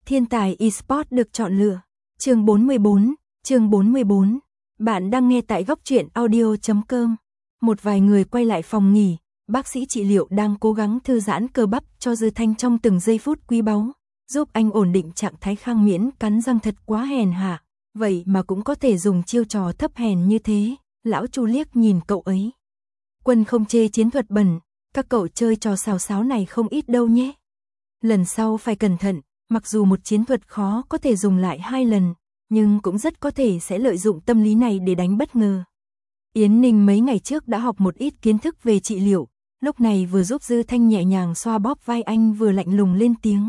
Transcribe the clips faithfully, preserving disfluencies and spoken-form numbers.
Thiên tài eSports được chọn lựa. Chương bốn mươi bốn, chương bốn mươi bốn. Bạn đang nghe tại góc truyện audio chấm com. Một vài người quay lại phòng nghỉ, bác sĩ trị liệu đang cố gắng thư giãn cơ bắp cho Dư Thanh trong từng giây phút quý báu, giúp anh ổn định trạng thái. Khang Miễn cắn răng, thật quá hèn hạ, vậy mà cũng có thể dùng chiêu trò thấp hèn như thế. Lão Chu liếc nhìn cậu ấy. Quân không chê chiến thuật bẩn, các cậu chơi trò xào xáo này không ít đâu nhé. Lần sau phải cẩn thận, mặc dù một chiến thuật khó có thể dùng lại hai lần, nhưng cũng rất có thể sẽ lợi dụng tâm lý này để đánh bất ngờ. Yến Ninh mấy ngày trước đã học một ít kiến thức về trị liệu, lúc này vừa giúp Dư Thanh nhẹ nhàng xoa bóp vai anh vừa lạnh lùng lên tiếng.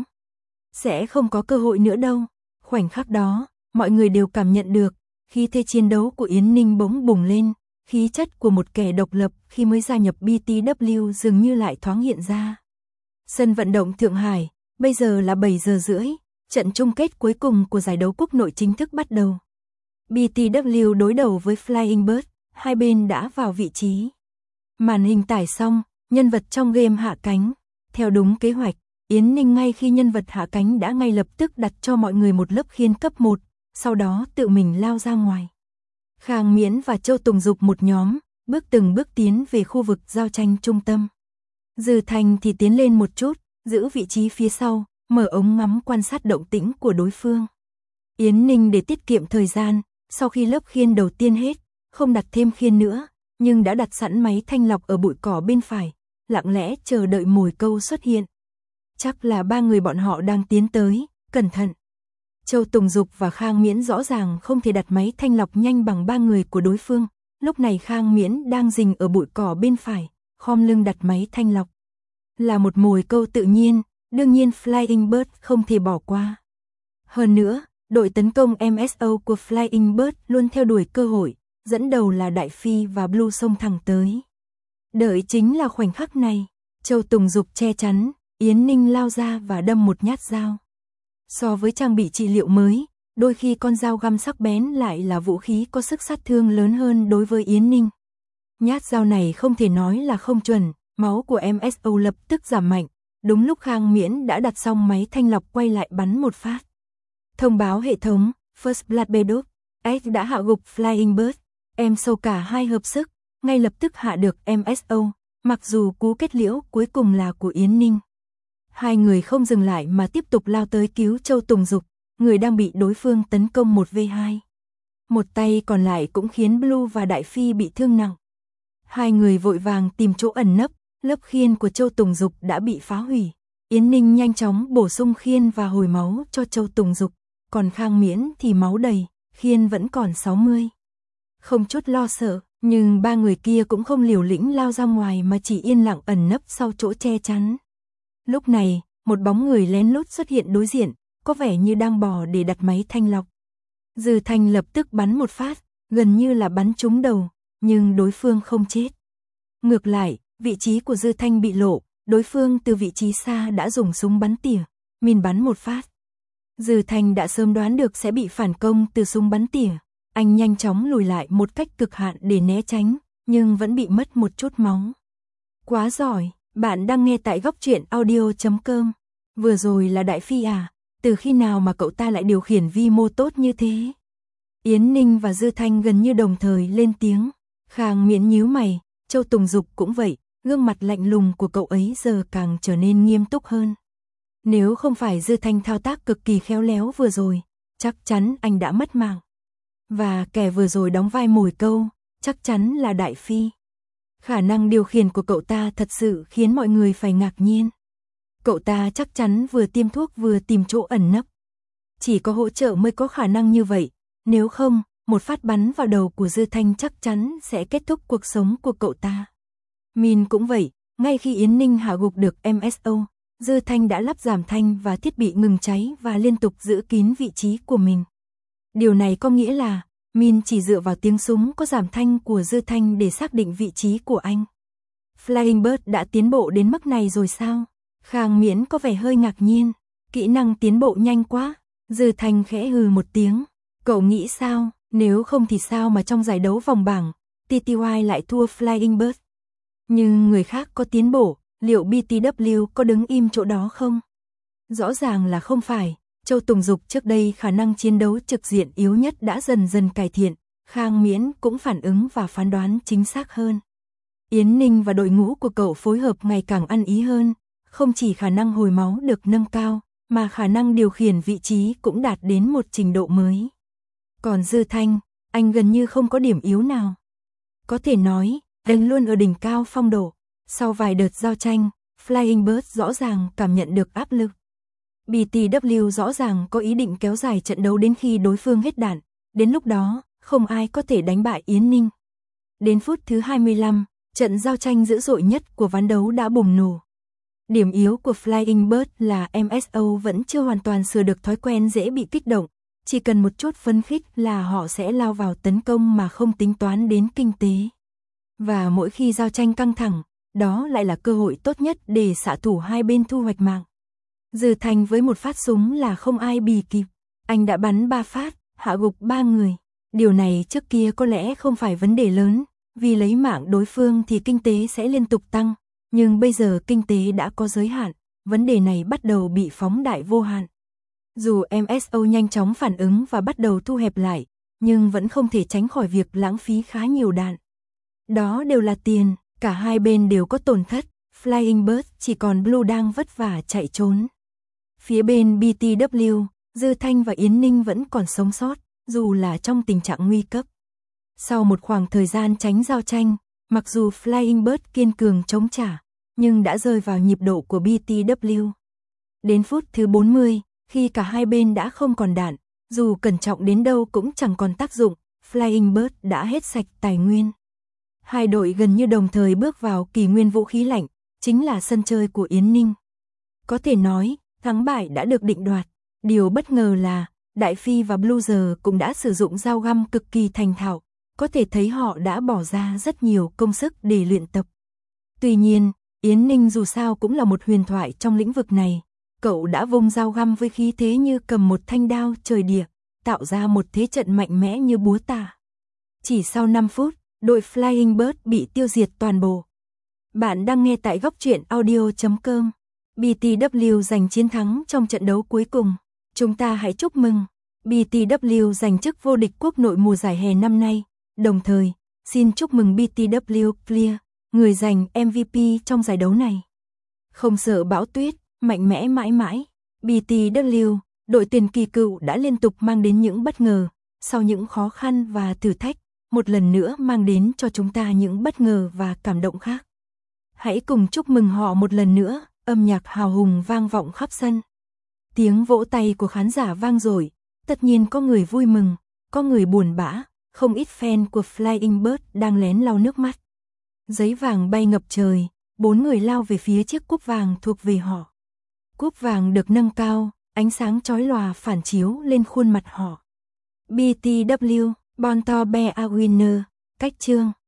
Sẽ không có cơ hội nữa đâu. Khoảnh khắc đó, mọi người đều cảm nhận được, khí thế chiến đấu của Yến Ninh bỗng bùng lên, khí chất của một kẻ độc lập khi mới gia nhập bê tê vê dường như lại thoáng hiện ra. Sân vận động Thượng Hải, bây giờ là bảy giờ rưỡi, trận chung kết cuối cùng của giải đấu quốc nội chính thức bắt đầu. bê tê vê đối đầu với Flying Bird, hai bên đã vào vị trí. Màn hình tải xong, nhân vật trong game hạ cánh. Theo đúng kế hoạch, Yến Ninh ngay khi nhân vật hạ cánh đã ngay lập tức đặt cho mọi người một lớp khiên cấp một, sau đó tự mình lao ra ngoài. Khang Miễn và Châu Tùng Dục một nhóm, bước từng bước tiến về khu vực giao tranh trung tâm. Dư Thanh thì tiến lên một chút, giữ vị trí phía sau, mở ống ngắm quan sát động tĩnh của đối phương. Yến Ninh để tiết kiệm thời gian, sau khi lớp khiên đầu tiên hết, không đặt thêm khiên nữa, nhưng đã đặt sẵn máy thanh lọc ở bụi cỏ bên phải, lặng lẽ chờ đợi mồi câu xuất hiện. Chắc là ba người bọn họ đang tiến tới, cẩn thận. Châu Tùng Dục và Khang Miễn rõ ràng không thể đặt máy thanh lọc nhanh bằng ba người của đối phương, lúc này Khang Miễn đang rình ở bụi cỏ bên phải, khom lưng đặt máy thanh lọc. Là một mồi câu tự nhiên, đương nhiên Flying Bird không thể bỏ qua. Hơn nữa, đội tấn công em ét o của Flying Bird luôn theo đuổi cơ hội, dẫn đầu là Đại Phi và Blue xông thẳng tới. Đợi chính là khoảnh khắc này, Châu Tùng Dục che chắn, Yến Ninh lao ra và đâm một nhát dao. So với trang bị trị liệu mới, đôi khi con dao găm sắc bén lại là vũ khí có sức sát thương lớn hơn đối với Yến Ninh. Nhát dao này không thể nói là không chuẩn, máu của em ét o lập tức giảm mạnh, đúng lúc Khang Miễn đã đặt xong máy thanh lọc quay lại bắn một phát. Thông báo hệ thống, First Blood Bedok, X đã hạ gục Flying Bird, em sâu cả hai hợp sức, ngay lập tức hạ được em ét o, mặc dù cú kết liễu cuối cùng là của Yến Ninh. Hai người không dừng lại mà tiếp tục lao tới cứu Châu Tùng Dục, người đang bị đối phương tấn công một vs hai. Một tay còn lại cũng khiến Blue và Đại Phi bị thương nặng. Hai người vội vàng tìm chỗ ẩn nấp, lớp khiên của Châu Tùng Dục đã bị phá hủy. Yến Ninh nhanh chóng bổ sung khiên và hồi máu cho Châu Tùng Dục, còn Khang Miễn thì máu đầy, khiên vẫn còn sáu mươi. Không chút lo sợ, nhưng ba người kia cũng không liều lĩnh lao ra ngoài mà chỉ yên lặng ẩn nấp sau chỗ che chắn. Lúc này, một bóng người lén lút xuất hiện đối diện, có vẻ như đang bò để đặt máy thanh lọc. Dư Thanh lập tức bắn một phát, gần như là bắn trúng đầu, nhưng đối phương không chết. Ngược lại, vị trí của Dư Thanh bị lộ, đối phương từ vị trí xa đã dùng súng bắn tỉa, min bắn một phát. Dư Thanh đã sớm đoán được sẽ bị phản công từ súng bắn tỉa, anh nhanh chóng lùi lại một cách cực hạn để né tránh, nhưng vẫn bị mất một chút máu. Quá giỏi, bạn đang nghe tại góc truyện audio chấm com. Vừa rồi là Đại Phi à, từ khi nào mà cậu ta lại điều khiển vi mô tốt như thế? Yến Ninh và Dư Thanh gần như đồng thời lên tiếng. Khang Miễn nhíu mày, Châu Tùng Dục cũng vậy, gương mặt lạnh lùng của cậu ấy giờ càng trở nên nghiêm túc hơn. Nếu không phải Dư Thanh thao tác cực kỳ khéo léo vừa rồi, chắc chắn anh đã mất mạng. Và kẻ vừa rồi đóng vai mồi câu, chắc chắn là Đại Phi. Khả năng điều khiển của cậu ta thật sự khiến mọi người phải ngạc nhiên. Cậu ta chắc chắn vừa tiêm thuốc vừa tìm chỗ ẩn nấp. Chỉ có hỗ trợ mới có khả năng như vậy, nếu không, một phát bắn vào đầu của Dư Thanh chắc chắn sẽ kết thúc cuộc sống của cậu ta. Min cũng vậy, ngay khi Yến Ninh hạ gục được em ét o, Dư Thanh đã lắp giảm thanh và thiết bị ngừng cháy và liên tục giữ kín vị trí của mình. Điều này có nghĩa là, Min chỉ dựa vào tiếng súng có giảm thanh của Dư Thanh để xác định vị trí của anh. Flying Bird đã tiến bộ đến mức này rồi sao? Khang Miễn có vẻ hơi ngạc nhiên, kỹ năng tiến bộ nhanh quá. Dư Thanh khẽ hừ một tiếng, cậu nghĩ sao, nếu không thì sao mà trong giải đấu vòng bảng, tê tê i lại thua Flying Bird? Nhưng người khác có tiến bộ, liệu bê tê vê có đứng im chỗ đó không? Rõ ràng là không phải, Châu Tùng Dục trước đây khả năng chiến đấu trực diện yếu nhất đã dần dần cải thiện, Khang Miễn cũng phản ứng và phán đoán chính xác hơn. Yến Ninh và đội ngũ của cậu phối hợp ngày càng ăn ý hơn, không chỉ khả năng hồi máu được nâng cao, mà khả năng điều khiển vị trí cũng đạt đến một trình độ mới. Còn Dư Thanh, anh gần như không có điểm yếu nào. Có thể nói, anh luôn ở đỉnh cao phong độ. Sau vài đợt giao tranh, Flying Bird rõ ràng cảm nhận được áp lực. bê tê vê rõ ràng có ý định kéo dài trận đấu đến khi đối phương hết đạn, đến lúc đó, không ai có thể đánh bại Yến Ninh. Đến phút thứ hai mươi lăm, trận giao tranh dữ dội nhất của ván đấu đã bùng nổ. Điểm yếu của Flying Bird là em ét o vẫn chưa hoàn toàn sửa được thói quen dễ bị kích động, chỉ cần một chút phấn khích là họ sẽ lao vào tấn công mà không tính toán đến kinh tế. Và mỗi khi giao tranh căng thẳng, đó lại là cơ hội tốt nhất để xạ thủ hai bên thu hoạch mạng. Dư Thanh với một phát súng là không ai bì kịp, anh đã bắn ba phát, hạ gục ba người. Điều này trước kia có lẽ không phải vấn đề lớn, vì lấy mạng đối phương thì kinh tế sẽ liên tục tăng, nhưng bây giờ kinh tế đã có giới hạn, vấn đề này bắt đầu bị phóng đại vô hạn. Dù em ét o nhanh chóng phản ứng và bắt đầu thu hẹp lại, nhưng vẫn không thể tránh khỏi việc lãng phí khá nhiều đạn. Đó đều là tiền, cả hai bên đều có tổn thất, Flying Bird chỉ còn Blue đang vất vả chạy trốn. Phía bên bê tê vê, Dư Thanh và Yến Ninh vẫn còn sống sót, dù là trong tình trạng nguy cấp. Sau một khoảng thời gian tránh giao tranh, mặc dù Flying Bird kiên cường chống trả, nhưng đã rơi vào nhịp độ của bê tê vê. Đến phút thứ bốn mươi, khi cả hai bên đã không còn đạn, dù cẩn trọng đến đâu cũng chẳng còn tác dụng, Flying Bird đã hết sạch tài nguyên. Hai đội gần như đồng thời bước vào kỷ nguyên vũ khí lạnh, chính là sân chơi của Yến Ninh. Có thể nói, thắng bại đã được định đoạt. Điều bất ngờ là, Đại Phi và Bluezer cũng đã sử dụng dao găm cực kỳ thành thạo, có thể thấy họ đã bỏ ra rất nhiều công sức để luyện tập. Tuy nhiên, Yến Ninh dù sao cũng là một huyền thoại trong lĩnh vực này. Cậu đã vung dao găm với khí thế như cầm một thanh đao trời địa, tạo ra một thế trận mạnh mẽ như búa tạ. Chỉ sau năm phút, đội Flying Bird bị tiêu diệt toàn bộ. Bạn đang nghe tại góc truyện audio chấm com. bê tê vê giành chiến thắng trong trận đấu cuối cùng. Chúng ta hãy chúc mừng. bê tê vê giành chức vô địch quốc nội mùa giải hè năm nay. Đồng thời, xin chúc mừng bê tê vê Clear, người giành em vê pê trong giải đấu này. Không sợ bão tuyết, mạnh mẽ mãi mãi. bê tê vê, đội tuyển kỳ cựu đã liên tục mang đến những bất ngờ, sau những khó khăn và thử thách, một lần nữa mang đến cho chúng ta những bất ngờ và cảm động khác. Hãy cùng chúc mừng họ một lần nữa, âm nhạc hào hùng vang vọng khắp sân. Tiếng vỗ tay của khán giả vang dội, tất nhiên có người vui mừng, có người buồn bã, không ít fan của Flying Bird đang lén lau nước mắt. Giấy vàng bay ngập trời, bốn người lao về phía chiếc cúp vàng thuộc về họ. Cúp vàng được nâng cao, ánh sáng chói lòa phản chiếu lên khuôn mặt họ. bê tê vê, Born to be a winner, cách chương.